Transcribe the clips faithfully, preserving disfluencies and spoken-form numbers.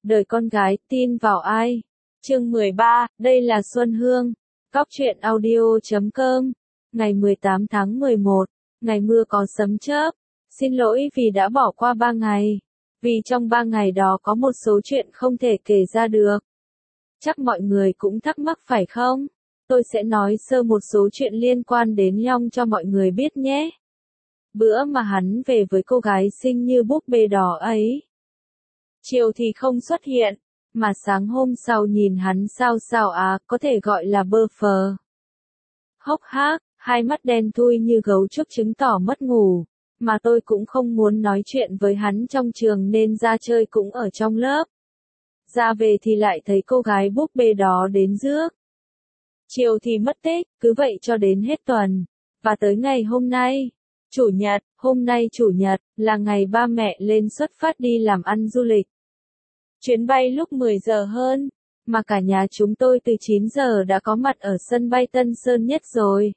Đời con gái, tin vào ai? Chương mười ba, đây là Xuân Hương. Cóc truyện audio chấm com. Ngày mười tám tháng mười một, ngày mưa có sấm chớp. Xin lỗi vì đã bỏ qua ba ngày. Vì trong ba ngày đó có một số chuyện không thể kể ra được. Chắc mọi người cũng thắc mắc phải không? Tôi sẽ nói sơ một số chuyện liên quan đến Long cho mọi người biết nhé. Bữa mà hắn về với cô gái xinh như búp bê đỏ ấy. Chiều thì không xuất hiện, mà sáng hôm sau nhìn hắn sao sao á, có thể gọi là bơ phờ. Hốc hác, hai mắt đen thui như gấu trúc chứng tỏ mất ngủ, mà tôi cũng không muốn nói chuyện với hắn trong trường nên ra chơi cũng ở trong lớp. Ra về thì lại thấy cô gái búp bê đó đến rước. Chiều thì mất tích, cứ vậy cho đến hết tuần. Và tới ngày hôm nay, Chủ nhật, hôm nay Chủ nhật, là ngày ba mẹ lên xuất phát đi làm ăn du lịch. Chuyến bay lúc mười giờ hơn, mà cả nhà chúng tôi từ chín giờ đã có mặt ở sân bay Tân Sơn Nhất rồi.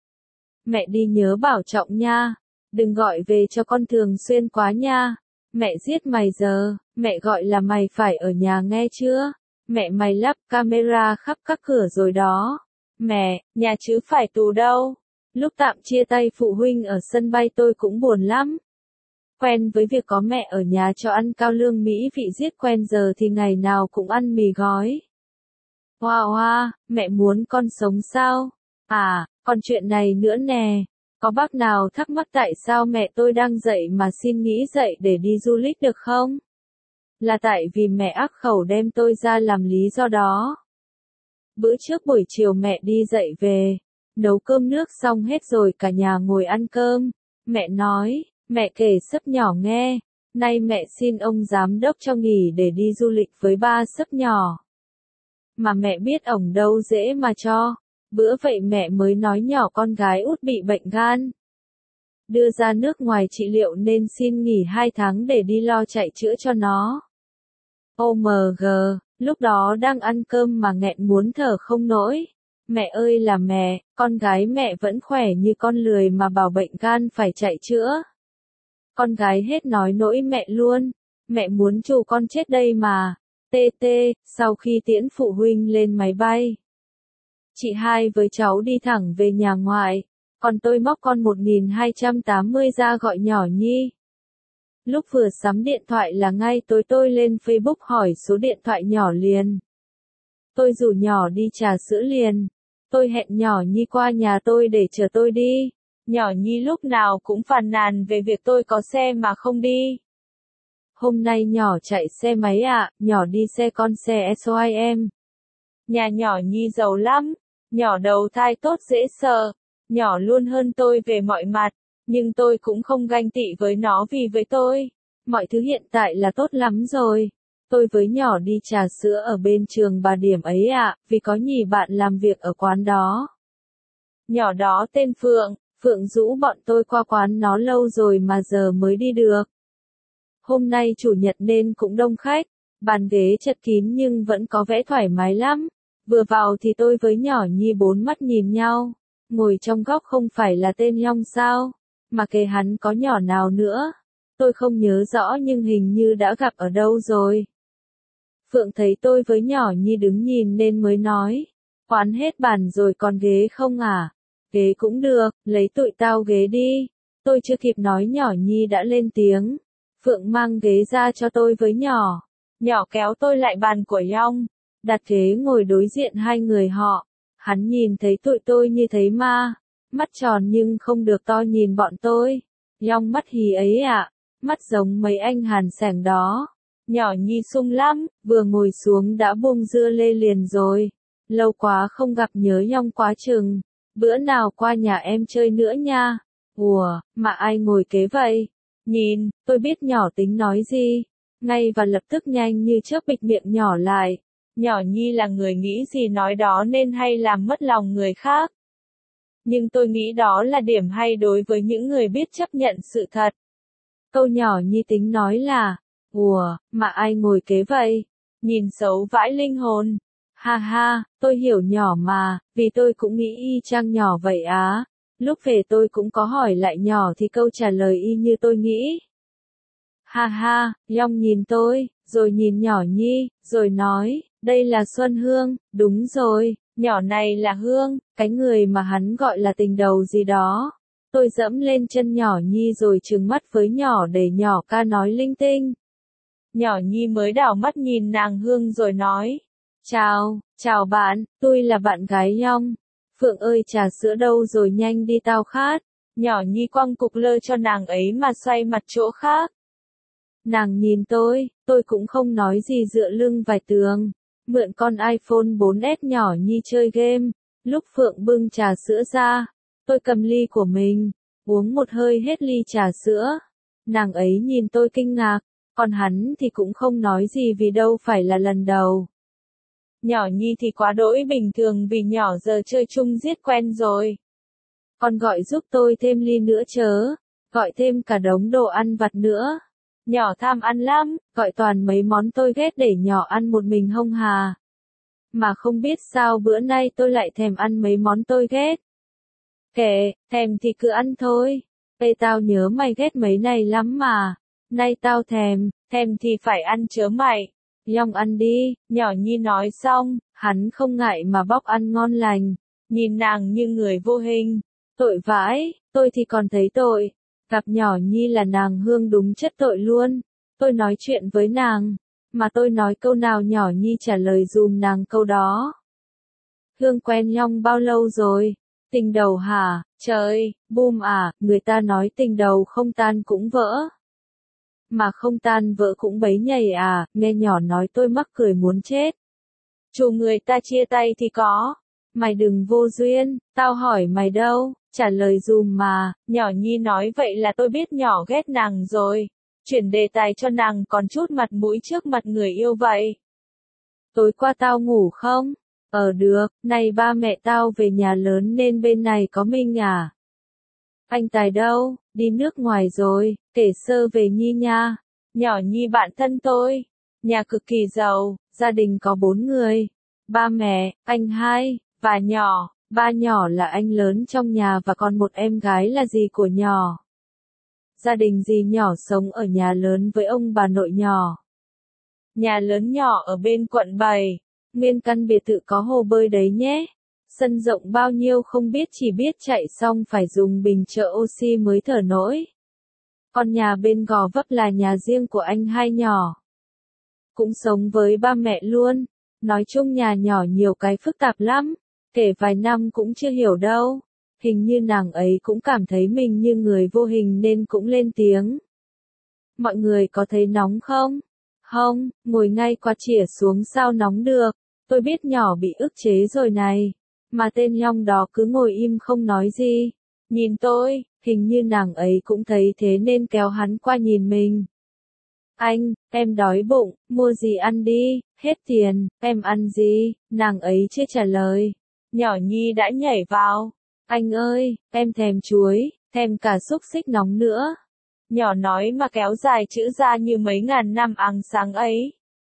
Mẹ đi nhớ bảo trọng nha, đừng gọi về cho con thường xuyên quá nha. Mẹ giết mày giờ, mẹ gọi là mày phải ở nhà nghe chưa? Mẹ mày lắp camera khắp các cửa rồi đó. Mẹ, nhà chứ phải tù đâu. Lúc tạm chia tay phụ huynh ở sân bay tôi cũng buồn lắm. Quen với việc có mẹ ở nhà cho ăn cao lương Mỹ vị giết quen giờ thì ngày nào cũng ăn mì gói. Hoa hoa, mẹ muốn con sống sao? À, còn chuyện này nữa nè. Có bác nào thắc mắc tại sao mẹ tôi đang dậy mà xin nghỉ dậy để đi du lịch được không? Là tại vì mẹ ác khẩu đem tôi ra làm lý do đó. Bữa trước buổi chiều mẹ đi dậy về, nấu cơm nước xong hết rồi cả nhà ngồi ăn cơm. Mẹ nói, mẹ kể sấp nhỏ nghe, nay mẹ xin ông giám đốc cho nghỉ để đi du lịch với ba sấp nhỏ. Mà mẹ biết ổng đâu dễ mà cho, bữa vậy mẹ mới nói nhỏ con gái út bị bệnh gan. Đưa ra nước ngoài trị liệu nên xin nghỉ hai tháng để đi lo chạy chữa cho nó. ô em giê, lúc đó đang ăn cơm mà nghẹn muốn thở không nổi. Mẹ ơi là mẹ, con gái mẹ vẫn khỏe như con lười mà bảo bệnh gan phải chạy chữa. Con gái hết nói nỗi mẹ luôn, mẹ muốn trù con chết đây mà. Tê tê, sau khi tiễn phụ huynh lên máy bay, chị hai với cháu đi thẳng về nhà ngoại, còn tôi móc con một nghìn hai trăm tám mươi ra gọi nhỏ Nhi. Lúc vừa sắm điện thoại là ngay tối tôi lên Facebook hỏi số điện thoại nhỏ liền. Tôi rủ nhỏ đi trà sữa liền. Tôi hẹn nhỏ Nhi qua nhà tôi để chờ tôi đi. Nhỏ Nhi lúc nào cũng phàn nàn về việc tôi có xe mà không đi. Hôm nay nhỏ chạy xe máy ạ, à, nhỏ đi xe con xe ét i em. Nhà nhỏ Nhi giàu lắm, nhỏ đầu thai tốt dễ sợ, nhỏ luôn hơn tôi về mọi mặt, nhưng tôi cũng không ganh tị với nó vì với tôi, mọi thứ hiện tại là tốt lắm rồi. Tôi với nhỏ đi trà sữa ở bên trường Bà Điểm ấy ạ, à, vì có nhì bạn làm việc ở quán đó. Nhỏ đó tên Phượng, Phượng rũ bọn tôi qua quán nó lâu rồi mà giờ mới đi được. Hôm nay Chủ nhật nên cũng đông khách, bàn ghế chật kín nhưng vẫn có vẻ thoải mái lắm. Vừa vào thì tôi với nhỏ Nhi bốn mắt nhìn nhau, ngồi trong góc không phải là tên Long sao, mà kề hắn có nhỏ nào nữa. Tôi không nhớ rõ nhưng hình như đã gặp ở đâu rồi. Phượng thấy tôi với nhỏ Nhi đứng nhìn nên mới nói, quán hết bàn rồi còn ghế không à? Ghế cũng được, lấy tụi tao ghế đi. Tôi chưa kịp nói nhỏ Nhi đã lên tiếng. Phượng mang ghế ra cho tôi với nhỏ. Nhỏ kéo tôi lại bàn của Long, đặt ghế ngồi đối diện hai người họ. Hắn nhìn thấy tụi tôi như thấy ma, mắt tròn nhưng không được to nhìn bọn tôi. Long mắt hí ấy ạ, à, mắt giống mấy anh Hàn Sẻng đó. Nhỏ Nhi sung lắm, vừa ngồi xuống đã buông dưa lê liền rồi. Lâu quá không gặp nhớ Long quá chừng. Bữa nào qua nhà em chơi nữa nha. Ủa, mà ai ngồi kế vậy? Nhìn, tôi biết nhỏ tính nói gì. Ngay và lập tức nhanh như chớp bịt miệng nhỏ lại. Nhỏ Nhi là người nghĩ gì nói đó nên hay làm mất lòng người khác. Nhưng tôi nghĩ đó là điểm hay đối với những người biết chấp nhận sự thật. Câu nhỏ Nhi tính nói là, ủa, mà ai ngồi kế vậy? Nhìn xấu vãi linh hồn. Ha ha, tôi hiểu nhỏ mà, vì tôi cũng nghĩ y chang nhỏ vậy á. Lúc về tôi cũng có hỏi lại nhỏ thì câu trả lời y như tôi nghĩ. Ha ha, Long nhìn tôi, rồi nhìn nhỏ Nhi, rồi nói, đây là Xuân Hương, đúng rồi, nhỏ này là Hương, cái người mà hắn gọi là tình đầu gì đó. Tôi dẫm lên chân nhỏ Nhi rồi trừng mắt với nhỏ để nhỏ ca nói linh tinh. Nhỏ Nhi mới đảo mắt nhìn nàng Hương rồi nói, chào, chào bạn, tôi là bạn gái Nhong. Phượng ơi trà sữa đâu rồi nhanh đi tao khát. Nhỏ Nhi quăng cục lơ cho nàng ấy mà xoay mặt chỗ khác. Nàng nhìn tôi, tôi cũng không nói gì dựa lưng vài tường. Mượn con iPhone bốn S nhỏ Nhi chơi game. Lúc Phượng bưng trà sữa ra, tôi cầm ly của mình, uống một hơi hết ly trà sữa. Nàng ấy nhìn tôi kinh ngạc, còn hắn thì cũng không nói gì vì đâu phải là lần đầu. Nhỏ Nhi thì quá đỗi bình thường vì nhỏ giờ chơi chung giết quen rồi. Con gọi giúp tôi thêm ly nữa chớ, gọi thêm cả đống đồ ăn vặt nữa. Nhỏ tham ăn lắm, gọi toàn mấy món tôi ghét để nhỏ ăn một mình hông hà. Mà không biết sao bữa nay tôi lại thèm ăn mấy món tôi ghét. Kệ, thèm thì cứ ăn thôi. Ê tao nhớ mày ghét mấy này lắm mà. Nay tao thèm, thèm thì phải ăn chớ mày. Nhong ăn đi, nhỏ Nhi nói xong, hắn không ngại mà bóc ăn ngon lành. Nhìn nàng như người vô hình. Tội vãi, tôi thì còn thấy tội. Gặp nhỏ Nhi là nàng Hương đúng chất tội luôn. Tôi nói chuyện với nàng, mà tôi nói câu nào nhỏ Nhi trả lời dùm nàng câu đó. Hương quen Nhong bao lâu rồi? Tình đầu hả? Trời, boom à, người ta nói tình đầu không tan cũng vỡ. Mà không tan vỡ cũng bấy nhầy à, nghe nhỏ nói tôi mắc cười muốn chết. Chủ người ta chia tay thì có. Mày đừng vô duyên, tao hỏi mày đâu, trả lời dùm mà. Nhỏ Nhi nói vậy là tôi biết nhỏ ghét nàng rồi. Chuyển đề tài cho nàng còn chút mặt mũi trước mặt người yêu vậy. Tối qua tao ngủ không? Ờ được, này ba mẹ tao về nhà lớn nên bên này có Minh à? Anh Tài đâu? Đi nước ngoài rồi, kể sơ về Nhi nha. Nhỏ Nhi bạn thân tôi. Nhà cực kỳ giàu, gia đình có bốn người. Ba mẹ, anh hai, và nhỏ. Ba nhỏ là anh lớn trong nhà và còn một em gái là dì của nhỏ. Gia đình dì nhỏ sống ở nhà lớn với ông bà nội nhỏ. Nhà lớn nhỏ ở bên quận bảy. Nguyên căn biệt thự có hồ bơi đấy nhé. Sân rộng bao nhiêu không biết chỉ biết chạy xong phải dùng bình trợ oxy mới thở nổi. Còn nhà bên Gò Vấp là nhà riêng của anh hai nhỏ. Cũng sống với ba mẹ luôn. Nói chung nhà nhỏ nhiều cái phức tạp lắm. Kể vài năm cũng chưa hiểu đâu. Hình như nàng ấy cũng cảm thấy mình như người vô hình nên cũng lên tiếng. Mọi người có thấy nóng không? Không, ngồi ngay qua chỉa xuống sao nóng được. Tôi biết nhỏ bị ức chế rồi này. Mà tên Nhong đó cứ ngồi im không nói gì. Nhìn tôi, hình như nàng ấy cũng thấy thế nên kéo hắn qua nhìn mình. Anh, em đói bụng, mua gì ăn đi, hết tiền, em ăn gì, nàng ấy chưa trả lời. Nhỏ Nhi đã nhảy vào. Anh ơi, em thèm chuối, thèm cả xúc xích nóng nữa. Nhỏ nói mà kéo dài chữ ra như mấy ngàn năm áng sáng ấy.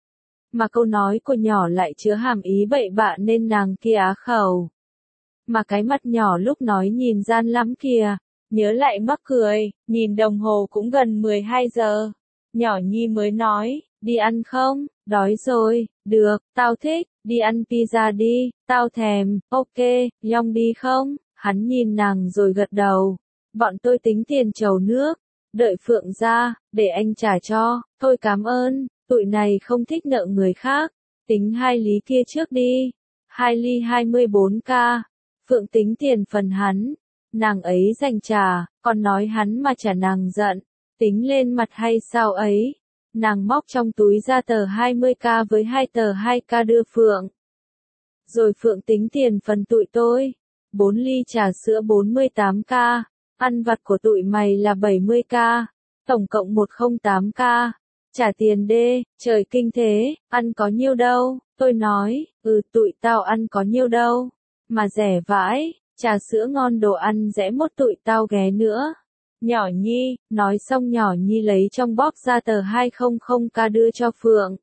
Mà câu nói của nhỏ lại chứa hàm ý bậy bạ nên nàng kia á khẩu. Mà cái mặt nhỏ lúc nói nhìn gian lắm kìa. Nhớ lại mắc cười, nhìn đồng hồ cũng gần mười hai giờ. Nhỏ Nhi mới nói, đi ăn không? Đói rồi, được, tao thích, đi ăn pizza đi, tao thèm, ok, Nhong đi không? Hắn nhìn nàng rồi gật đầu. Bọn tôi tính tiền chầu nước, đợi Phượng ra, để anh trả cho, thôi cảm ơn, tụi này không thích nợ người khác, tính hai lý kia trước đi, hai ly hai mươi bốn k, Phượng tính tiền phần hắn, nàng ấy dành trả, còn nói hắn mà trả nàng giận, tính lên mặt hay sao ấy, nàng móc trong túi ra tờ hai mươi k với hai tờ hai k đưa Phượng. Rồi Phượng tính tiền phần tụi tôi, bốn ly trà sữa bốn mươi tám k, ăn vặt của tụi mày là bảy mươi k, tổng cộng một không tám k, trả tiền đê, trời kinh thế, ăn có nhiêu đâu, tôi nói, ừ tụi tao ăn có nhiêu đâu, mà rẻ vãi, trà sữa ngon đồ ăn rẻ một tụi tao ghé nữa. Nhỏ Nhi, nói xong nhỏ Nhi lấy trong bóp ra tờ hai trăm k đưa cho Phượng.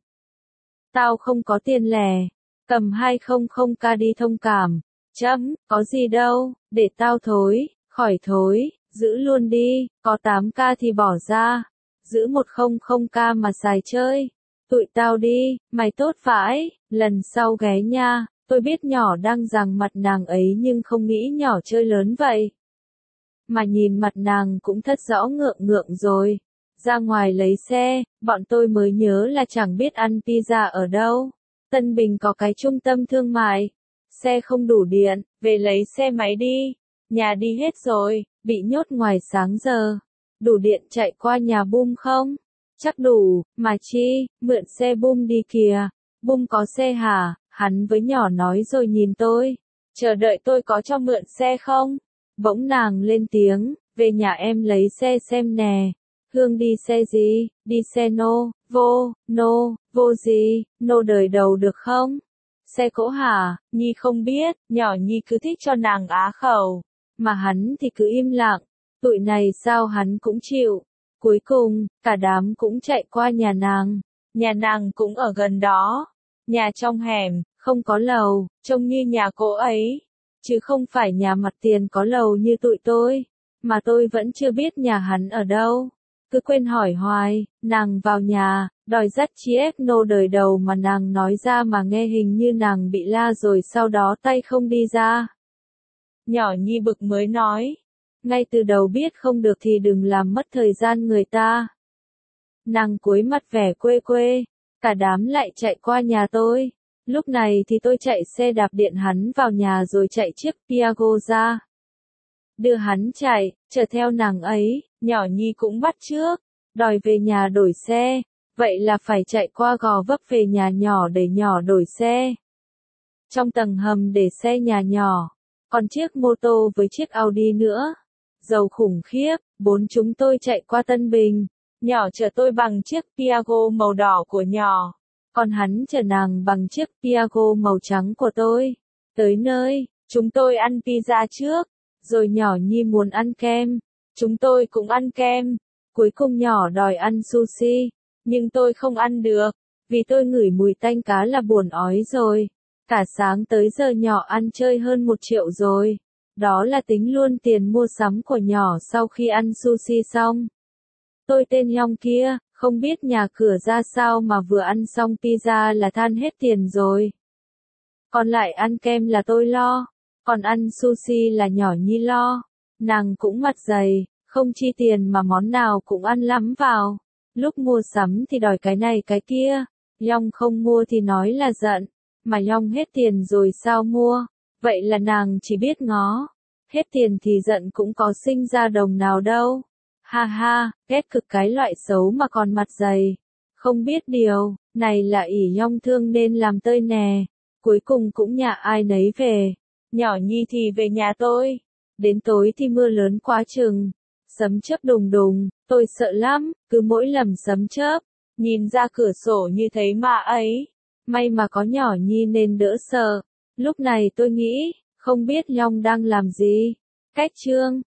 Tao không có tiền lẻ, cầm hai trăm k đi thông cảm, chấm, có gì đâu, để tao thối, khỏi thối, giữ luôn đi, có tám k thì bỏ ra, giữ một trăm k mà xài chơi. tụi tao đi, mày tốt vãi, lần sau ghé nha, tôi biết nhỏ đang giằng mặt nàng ấy nhưng không nghĩ nhỏ chơi lớn vậy. Mà nhìn mặt nàng cũng thất rõ ngượng ngượng rồi. Ra ngoài lấy xe, bọn tôi mới nhớ là chẳng biết ăn pizza ở đâu. Tân Bình có cái trung tâm thương mại. Xe không đủ điện, về lấy xe máy đi. Nhà đi hết rồi, bị nhốt ngoài sáng giờ. Đủ điện chạy qua nhà Bum không? Chắc đủ, mà chi, mượn xe Bum đi kìa. Bum có xe hả? Hắn với nhỏ nói rồi nhìn tôi. Chờ đợi tôi có cho mượn xe không? Bỗng nàng lên tiếng, về nhà em lấy xe xem nè. Hương đi xe gì? Đi xe nô, vô, nô, vô gì, nô đời đầu được không? Xe cỗ hả? Nhi không biết, nhỏ Nhi cứ thích cho nàng á khẩu. Mà hắn thì cứ im lặng, tụi này sao hắn cũng chịu. Cuối cùng, cả đám cũng chạy qua nhà nàng. Nhà nàng cũng ở gần đó. Nhà trong hẻm, không có lầu, trông như nhà cô ấy. Chứ không phải nhà mặt tiền có lầu như tụi tôi. Mà tôi vẫn chưa biết nhà hắn ở đâu. Cứ quên hỏi hoài, nàng vào nhà, đòi dắt chi ép nô đời đầu mà nàng nói ra mà nghe hình như nàng bị la rồi sau đó tay không đi ra. Nhỏ Nhi bực mới nói. Ngay từ đầu biết không được thì đừng làm mất thời gian người ta. Nàng cúi mặt vẻ quê quê, cả đám lại chạy qua nhà tôi. Lúc này thì tôi chạy xe đạp điện hắn vào nhà rồi chạy chiếc Piaggio ra. Đưa hắn chạy, chở theo nàng ấy, nhỏ Nhi cũng bắt trước, đòi về nhà đổi xe, vậy là phải chạy qua Gò Vấp về nhà nhỏ để nhỏ đổi xe. Trong tầng hầm để xe nhà nhỏ, còn chiếc mô tô với chiếc Audi nữa. Giàu khủng khiếp, bốn chúng tôi chạy qua Tân Bình, nhỏ chở tôi bằng chiếc Piaggio màu đỏ của nhỏ, còn hắn chở nàng bằng chiếc Piaggio màu trắng của tôi. Tới nơi, chúng tôi ăn pizza trước. Rồi nhỏ Nhi muốn ăn kem, chúng tôi cũng ăn kem, cuối cùng nhỏ đòi ăn sushi, nhưng tôi không ăn được, vì tôi ngửi mùi tanh cá là buồn ói rồi, cả sáng tới giờ nhỏ ăn chơi hơn một triệu rồi, đó là tính luôn tiền mua sắm của nhỏ sau khi ăn sushi xong. Tôi tên Nhong kia, không biết nhà cửa ra sao mà vừa ăn xong pizza là than hết tiền rồi. Còn lại ăn kem là tôi lo. Còn ăn sushi là nhỏ Nhi lo. Nàng cũng mặt dày, không chi tiền mà món nào cũng ăn lắm vào. Lúc mua sắm thì đòi cái này cái kia. Yong không mua thì nói là giận. Mà Yong hết tiền rồi sao mua. Vậy là nàng chỉ biết ngó. Hết tiền thì giận cũng có sinh ra đồng nào đâu. Ha ha, ghét cực cái loại xấu mà còn mặt dày. Không biết điều, này là ỷ Yong thương nên làm tơi nè. Cuối cùng cũng nhà ai nấy về. Nhỏ Nhi thì về nhà tôi. Đến tối thì mưa lớn quá chừng. Sấm chớp đùng đùng, tôi sợ lắm, cứ mỗi lần sấm chớp. Nhìn ra cửa sổ như thấy ma ấy. May mà có nhỏ Nhi nên đỡ sợ. Lúc này tôi nghĩ, không biết Long đang làm gì. Cách chương.